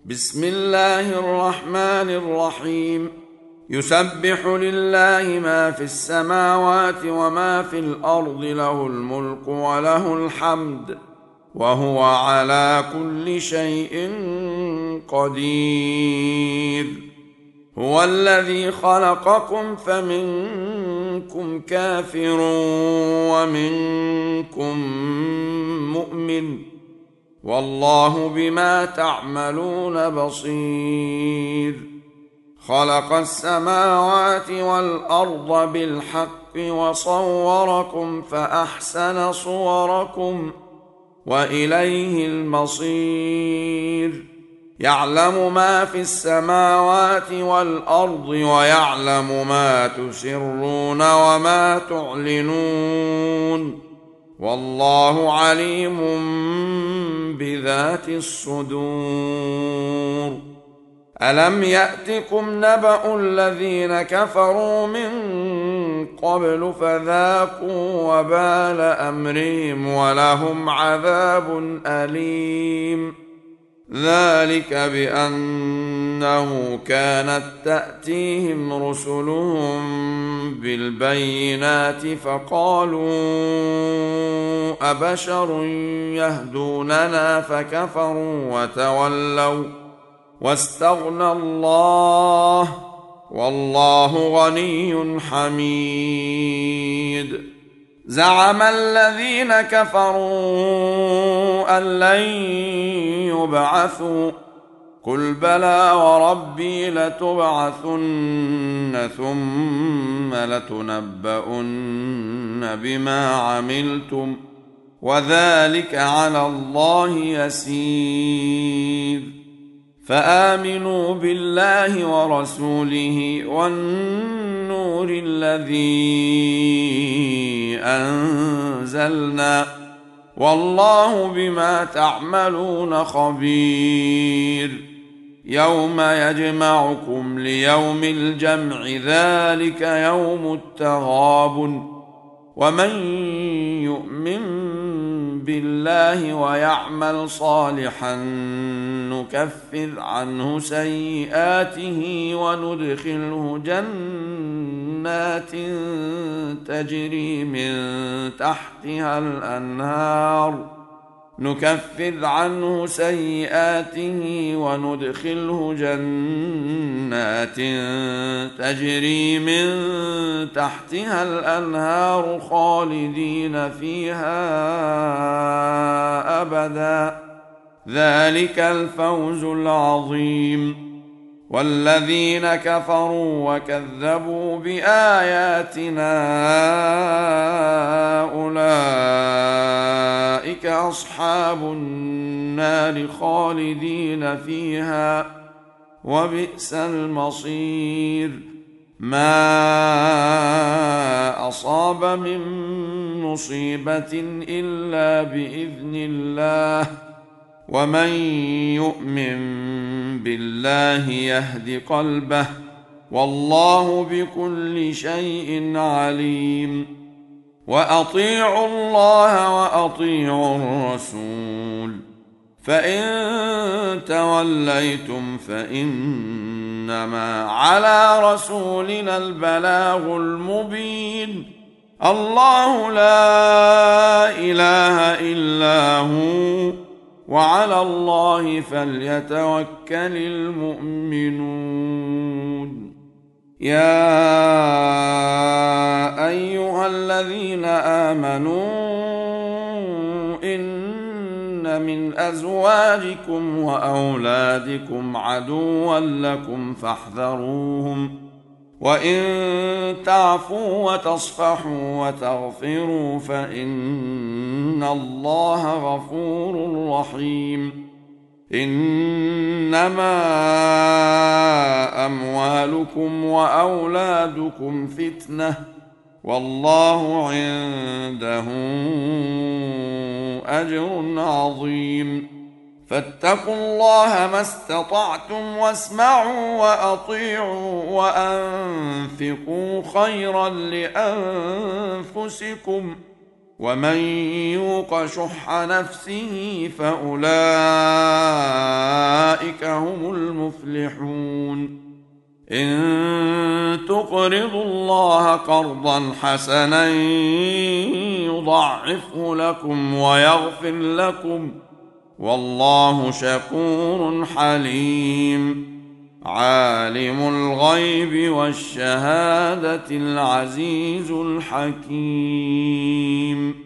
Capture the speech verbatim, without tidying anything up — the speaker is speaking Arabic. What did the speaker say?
بسم الله الرحمن الرحيم. يسبح لله ما في السماوات وما في الأرض، له الملك وله الحمد، وهو على كل شيء قدير. هو الذي خلقكم فمنكم كافر ومنكم مؤمن، والله بما تعملون بصير. خلق السماوات والأرض بالحق وصوركم فأحسن صوركم وإليه المصير. يعلم ما في السماوات والأرض ويعلم ما تسرون وما تعلنون، والله عليم بذات الصدور. ألم يأتكم نبأ الذين كفروا من قبل فذاقوا وبال أمرهم ولهم عذاب أليم. ذلك بأنه كانت تأتيهم رسلهم بالبينات فقالوا أبشر يهدوننا فكفروا وتولوا واستغنى الله، والله غني حميد. زعم الذين كفروا أن لن يبعثوا، قل بلى وربي لتبعثن ثم لتنبؤن بما عملتم، وذلك على الله يسير. فآمنوا بالله ورسوله والنور الذي أنزلنا، والله بما تعملون خبير. يوم يجمعكم ليوم الجمع، ذلك يوم التغابن. ومن يؤمن بالله ويعمل صالحا نكفر عنه سيئاته وندخله جنات تجري من تحتها الأنهار نكفر عنه سيئاته وندخله جنات تجري من تحتها الأنهار خالدين فيها أبدا، ذلك الفوز العظيم. والذين كفروا وكذبوا بآياتنا أولئك أصحاب النار خالدين فيها، وبئس المصير. ما أصاب من مصيبة إلا بإذن الله، ومن يؤمن بالله يهد قلبه، والله بكل شيء عليم. وأطيعوا الله وأطيعوا الرسول، فإن توليتم فإنما على رسولنا البلاغ المبين. الله لا إله إلا هو، وعلى الله فليتوكل المؤمنون. يا أيها الذين آمنوا إن من أزواجكم وأولادكم عدوا لكم فاحذروهم، وإن تعفوا وتصفحوا وتغفروا فإن الله غفور رحيم. إنما أموالكم وأولادكم فتنة، والله عنده أجر عظيم. فاتقوا الله ما استطعتم واسمعوا وأطيعوا وأنفقوا خيرا لأنفسكم، ومن يوق شح نفسه فأولئك هم المفلحون إن تقرضوا الله قرضا حسنا يضاعفه لكم ويغفر لكم والله شكور حليم عالم الغيب والشهادة العزيز الحكيم